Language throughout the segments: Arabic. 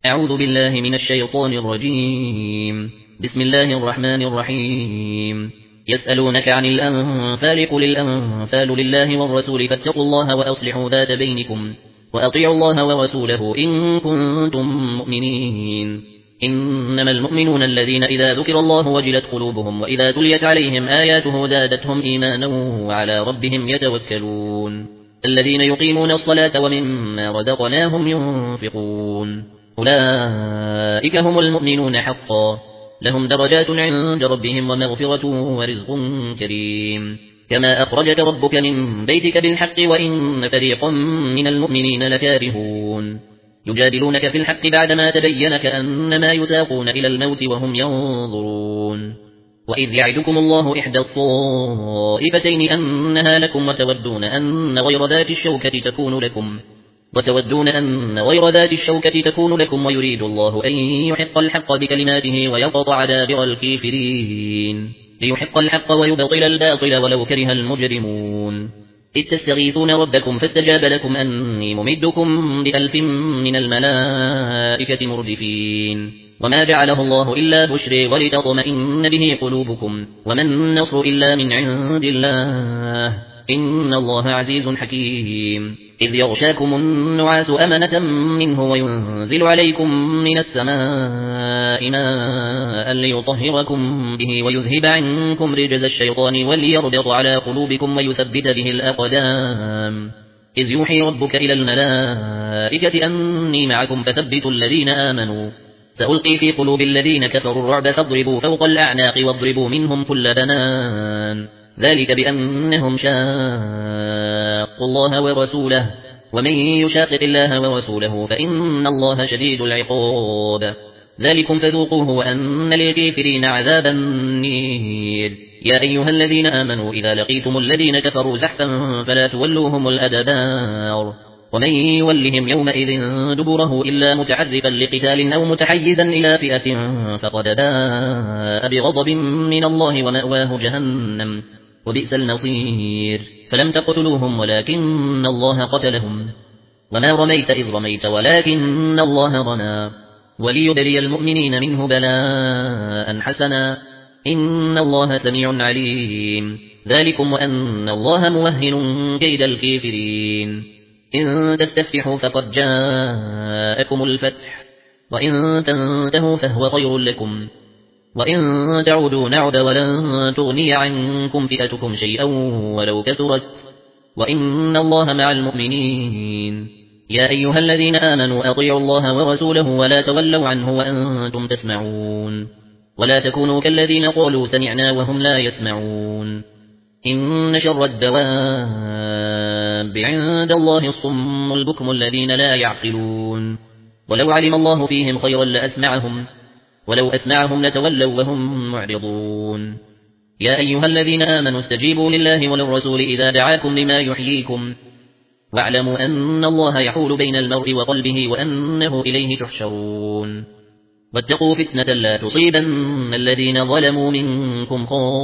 أعوذ بالله من الشيطان الرجيم. بسم الله الرحمن الرحيم. يسألونك عن الأنفال قل الأنفال لله والرسول فاتقوا الله وأصلحوا ذات بينكم وأطيعوا الله ورسوله إن كنتم مؤمنين. إنما المؤمنون الذين إذا ذكر الله وجلت قلوبهم وإذا تليت عليهم آياته زادتهم إيمانا وعلى ربهم يتوكلون. الذين يقيمون الصلاة ومما رزقناهم ينفقون أولئك هم المؤمنون حقا لهم درجات عند ربهم ومغفرة ورزق كريم. كما أخرجك ربك من بيتك بالحق وإن فريقا من المؤمنين لكارهون يجادلونك في الحق بعدما تبين كأنما يساقون إلى الموت وهم ينظرون. وإذ يعدكم الله إحدى الطائفتين أنها لكم وتودون أن غير ذات الشوكة تكون لكم ويريد الله أن يحق الحق بكلماته ويقطع دابر الكافرين ليحق الحق ويبطل الباطل ولو كره المجرمون. إذ تستغيثون ربكم فاستجاب لكم أني ممدكم ب1000 من الملائكة مردفين. وما جعله الله إلا بشرى ولتطمئن به قلوبكم وما النصر إلا من عند الله إن الله عزيز حكيم. إذ يغشاكم النعاس أمنة منه وينزل عليكم من السماء ماء ليطهركم به ويذهب عنكم رجز الشيطان وليربط على قلوبكم ويثبت به الأقدام. إذ يوحي ربك إلى الملائكة أني معكم فثبتوا الذين آمنوا سألقي في قلوب الذين كفروا الرعب فاضربوا فوق الأعناق واضربوا منهم كل بنان ذلك بأنهم شاقوا الله ورسوله ومن يشاقق الله ورسوله فإن الله شديد العقاب. ذلكم فذوقوه وأن للكافرين عذاب النير. يا أيها الذين آمنوا إذا لقيتم الذين كفروا زحفا فلا تولوهم الأدبار ومن يولهم يومئذ دبره إلا متعرفا لقتال أو متحيزا إلى فئة فقد باء بغضب من الله ومأواه جهنم وبئس المصير. فلم تقتلوهم ولكن الله قتلهم وما رميت إذ رميت ولكن الله رمى وليبلي المؤمنين منه بلاء حسنا إن الله سميع عليم. ذلكم وأن الله موهن كيد الكافرين. إن تستفتحوا فقد جاءكم الفتح وإن تنتهوا فهو خير لكم وإن تعودوا نعد ولن تغني عنكم فئتكم شيئا ولو كثرت وإن الله مع المؤمنين. يا أيها الذين آمنوا أطيعوا الله ورسوله ولا تولوا عنه وأنتم تسمعون ولا تكونوا كالذين قالوا سمعنا وهم لا يسمعون. إن شر الدواب عند الله الصم البكم الذين لا يعقلون. ولو علم الله فيهم خيرا لأسمعهم ولو أسمعهم لتولوا وهم معرضون. يا أيها الذين آمنوا استجيبوا لله وللرسول إذا دعاكم لما يحييكم واعلموا أن الله يحول بين المرء وقلبه وأنه إليه تحشرون. واتقوا فتنة لا تصيبن الذين ظلموا منكم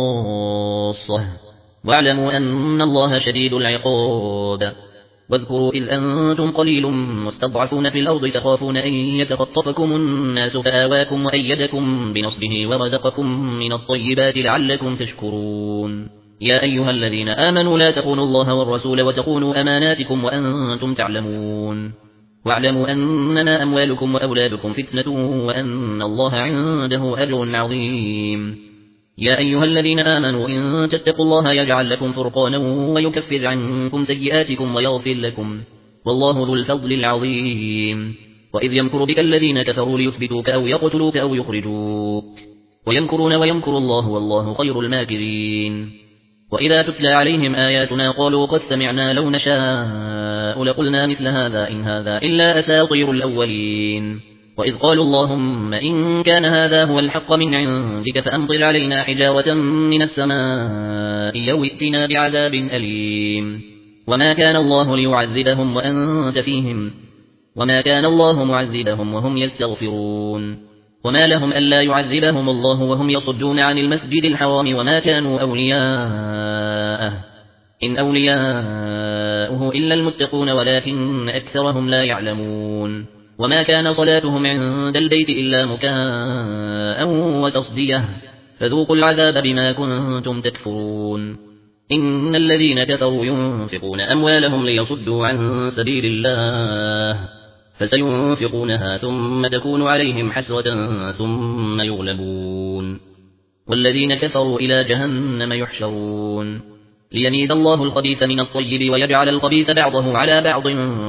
خاصة واعلموا أن الله شديد العقاب. واذكروا إذ أنتم قليل مستضعفون في الأرض تخافون أن يتخطفكم الناس فآواكم وأيدكم بنصره ورزقكم من الطيبات لعلكم تشكرون. يا أيها الذين آمنوا لا تخونوا الله والرسول وتخونوا أماناتكم وأنتم تعلمون واعلموا أنما أموالكم وأولادكم فتنة وأن الله عنده أجر عظيم. يا أيها الذين آمنوا إن تتقوا الله يجعل لكم فرقانا ويكفر عنكم سيئاتكم ويغفر لكم والله ذو الفضل العظيم. وإذ يمكر بك الذين كفروا ليثبتوك أو يقتلوك أو يخرجوك ويمكرون ويمكر الله والله خير الماكرين. وإذا تتلى عليهم آياتنا قالوا قد سمعنا لو نشاء لقلنا مثل هذا إن هذا إلا أساطير الأولين. وإذ قالوا اللهم إن كان هذا هو الحق من عندك فأمطر علينا حجارة من السماء أو ائتنا بعذاب أليم. وما كان الله ليعذبهم وأنت فيهم وما كان الله معذبهم وهم يستغفرون. وما لهم ألا يعذبهم الله وهم يصدون عن المسجد الحرام وما كانوا أولياءه إن أولياؤه إلا المتقون ولكن أكثرهم لا يعلمون. وما كان صلاتهم عند البيت إلا مكاء وتصدية فذوقوا العذاب بما كنتم تكفرون إن الذين كفروا ينفقون أموالهم ليصدوا عن سبيل الله فسينفقونها ثم تكون عليهم حسرة ثم يغلبون والذين كفروا إلى جهنم يحشرون ليميز الله الخبيث من الطيب ويجعل الخبيث بعضه على بعض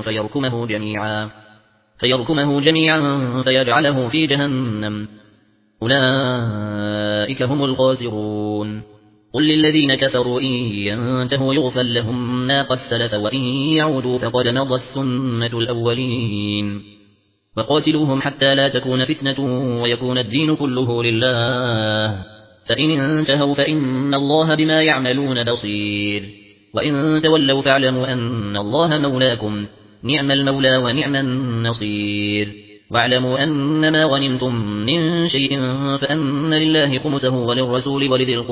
فيركمه جميعا فيجعله في جهنم أولئك هم الخاسرون قل للذين كفروا إن ينتهوا يغفر لهم ما قد سلف وإن يعودوا فقد مضت سنة الأولين وقاتلوهم حتى لا تكون فتنة ويكون الدين كله لله فإن انتهوا فإن الله بما يعملون بصير وإن تولوا فاعلموا أن الله مولاكم نعم المولى ونعم النصير واعلموا أن ما غنمتم من شيء فأن لله خمسه وللرسول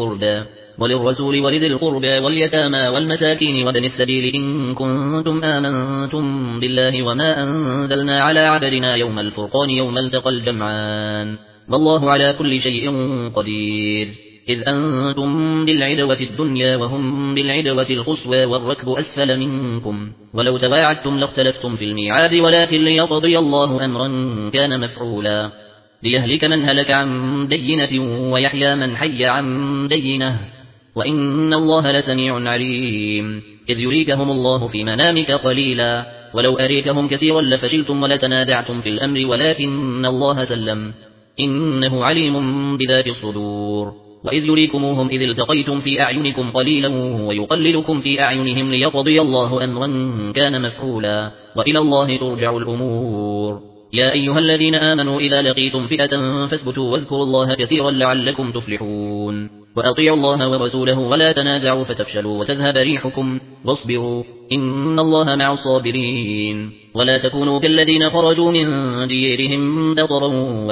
ولذي القربى واليتامى والمساكين وابن السبيل إن كنتم آمنتم بالله وما أنزلنا على عبدنا يوم الفرقان يوم التقى الجمعان والله على كل شيء قدير إذ أنتم بالعدوة الدنيا وهم بالعدوة القصوى والركب أسفل منكم ولو تواعدتم لاختلفتم في الميعاد ولكن ليقضي الله أمرا كان مفعولا ليهلك من هلك عن بينة ويحيى من حي عن بينة وإن الله لسميع عليم إذ يريكهم الله في منامك قليلا ولو أريكهم كثيرا لفشلتم ولتنازعتم في الأمر ولكن الله سلم إنه عليم بذات الصدور وإذ يريكموهم إذ التقيتم في أعينكم قليلا ويقللكم في أعينهم ليقضي الله أمرا كان مفعولا وإلى الله ترجع الأمور يا أيها الذين آمنوا إذا لقيتم فئة فاثبتوا واذكروا الله كثيرا لعلكم تفلحون وأطيعوا الله ورسوله ولا تنازعوا فتفشلوا وتذهب ريحكم واصبروا إن الله مع الصابرين ولا تكونوا كالذين خرجوا من ديرهم بطرا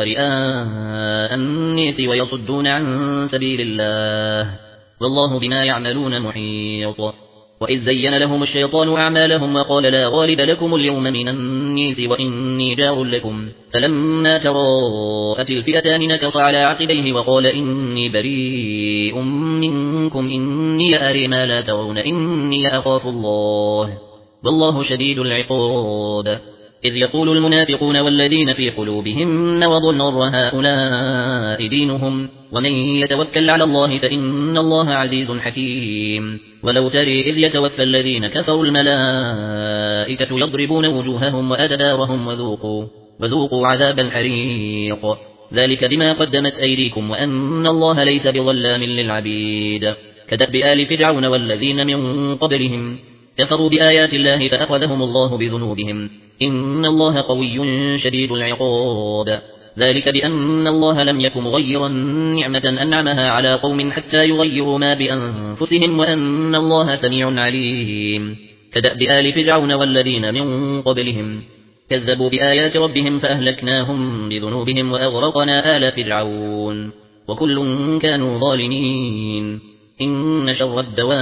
ورئاء الناس ويصدون عن سبيل الله والله بما يعملون محيط وإذ زين لهم الشيطان أعمالهم وقال لا غالب لكم اليوم من الناس وإني جار لكم فلما تراءت الفئتان نكص على عقبيه وقال إني بريء منكم إني أرى ما لا ترون إني أخاف الله والله شديد العقاب إذ يقول المنافقون والذين في قلوبهم مرض غر هؤلاء دينهم ومن يتوكل على الله فإن الله عزيز حكيم ولو ترى إذ يتوفى الذين كفروا الملائكة يضربون وجوههم وأدبارهم وذوقوا عذاب الحريق ذلك بما قدمت أيديكم وأن الله ليس بظلام للعبيد كدأب آل فرعون والذين من قبلهم كفروا بآيات الله فأخذهم الله بذنوبهم إن الله قوي شديد العقاب ذلك بأن الله لم يكن مغيرا نعمة أنعمها على قوم حتى يغيروا ما بأنفسهم وأن الله سميع عليم كدأب آل فرعون والذين من قبلهم كذبوا بآيات ربهم فأهلكناهم بذنوبهم وأغرقنا آل فرعون وكل كانوا ظالمين إن شر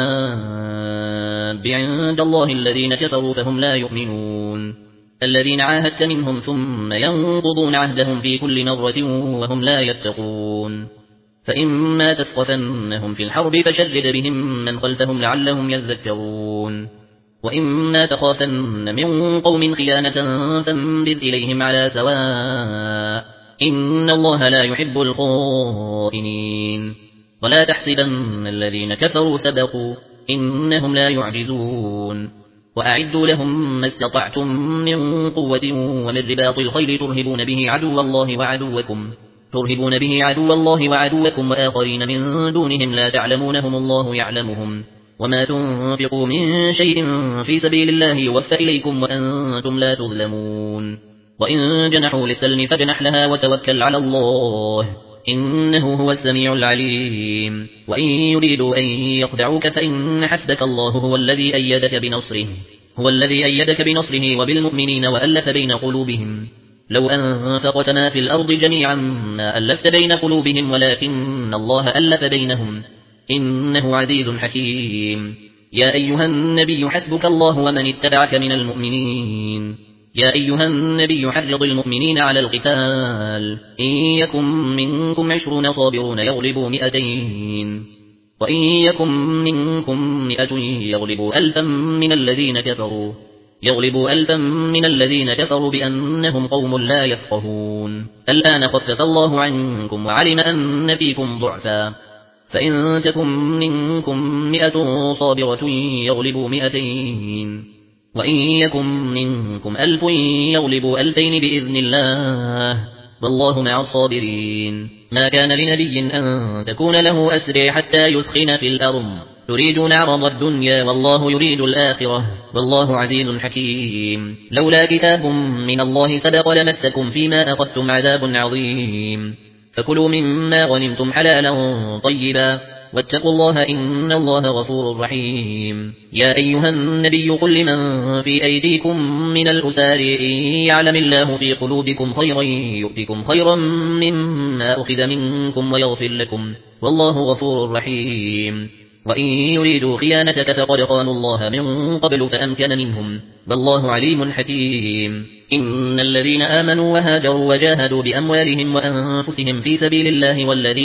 الدواب عند الله الذين كفروا فهم لا يؤمنون الذين عاهدت منهم ثم ينقضون عهدهم في كل مرة وهم لا يتقون فإما تثقفنهم في الحرب فشرد بهم من خلفهم لعلهم يذكرون وإما تخافن من قوم خيانة فانبذ إليهم على سواء إن الله لا يحب الخائنين ولا تحسبن الذين كفروا سبقوا إنهم لا يعجزون وأعدوا لهم ما استطعتم من قوة ومن رباط الخيل ترهبون به عدو الله وعدوكم وآخرين من دونهم لا تعلمونهم الله يعلمهم وما تنفقوا من شيء في سبيل الله يوفى إليكم وأنتم لا تظلمون وإن جنحوا للسلم فاجنح لها وتوكل على الله إنه هو السميع العليم وإن يريدوا أن يخدعوك فإن حسبك الله هو الذي أيدك بنصره وبالمؤمنين وألف بين قلوبهم لو أنفقت ما في الأرض جميعا ما ألفت بين قلوبهم ولكن الله ألف بينهم إنه عزيز حكيم يا أيها النبي حسبك الله ومن اتبعك من المؤمنين يا أيها النبي حرض المؤمنين على القتال إن يكن منكم 20 صابرون يغلبوا 200 وإن يكن منكم 100 يغلبوا 1000 من الذين كفروا بأنهم قوم لا يفقهون الآن خفف الله عنكم وعلم أن فيكم ضعفا فإن تكن منكم 100 صابرة يغلبوا 200 وإن يكن منكم 1000 يغلبوا 2000 بإذن الله والله مع الصابرين ما كان لنبي أن تكون له أسرى حتى يثخن في الأرض تريدون عرض الدنيا والله يريد الآخرة والله عزيز حكيم لولا كتاب من الله سبق لمسكم فيما أخذتم عذاب عظيم فكلوا مما غنمتم حلالا طيبا واتقوا الله إن الله غفور رحيم يا أيها النبي قل لمن في أيديكم من الأسار إن يعلم الله في قلوبكم خيرا يؤتكم خيرا مما أخذ منكم ويغفر لكم والله غفور رحيم وإن يريدوا خيانتك فقد خانوا الله من قبل فأمكن منهم والله عليم حكيم إن الذين آمنوا وهاجروا وجاهدوا بأموالهم وأنفسهم في سبيل الله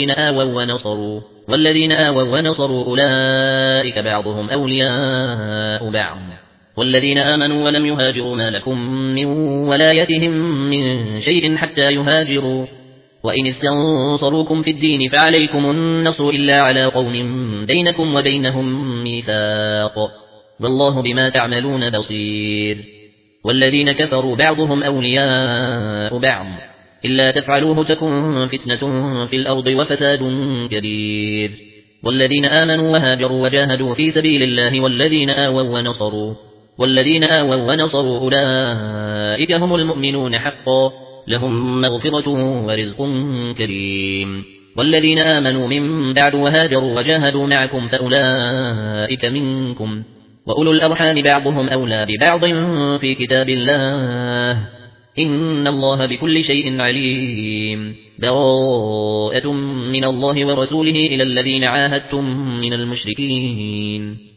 والذين آووا ونصروا أولئك بعضهم أولياء بعض والذين آمنوا ولم يهاجروا ما لكم من ولايتهم من شيء حتى يهاجروا وإن استنصروكم في الدين فعليكم النصر إلا على قوم بينكم وبينهم ميثاق والله بما تعملون بصير والذين كفروا بعضهم أولياء بعض إلا تفعلوه تكن فتنة في الأرض وفساد كبير والذين آمنوا وهاجروا وجاهدوا في سبيل الله والذين آووا ونصروا أولئك هم المؤمنون حقا لهم مغفرة ورزق كريم والذين آمنوا من بعد وهاجروا وجاهدوا معكم فأولئك منكم وأولو الأرحام بعضهم أولى ببعض في كتاب الله إن الله بكل شيء عليم براءة من الله ورسوله إلى الذين عاهدتم من المشركين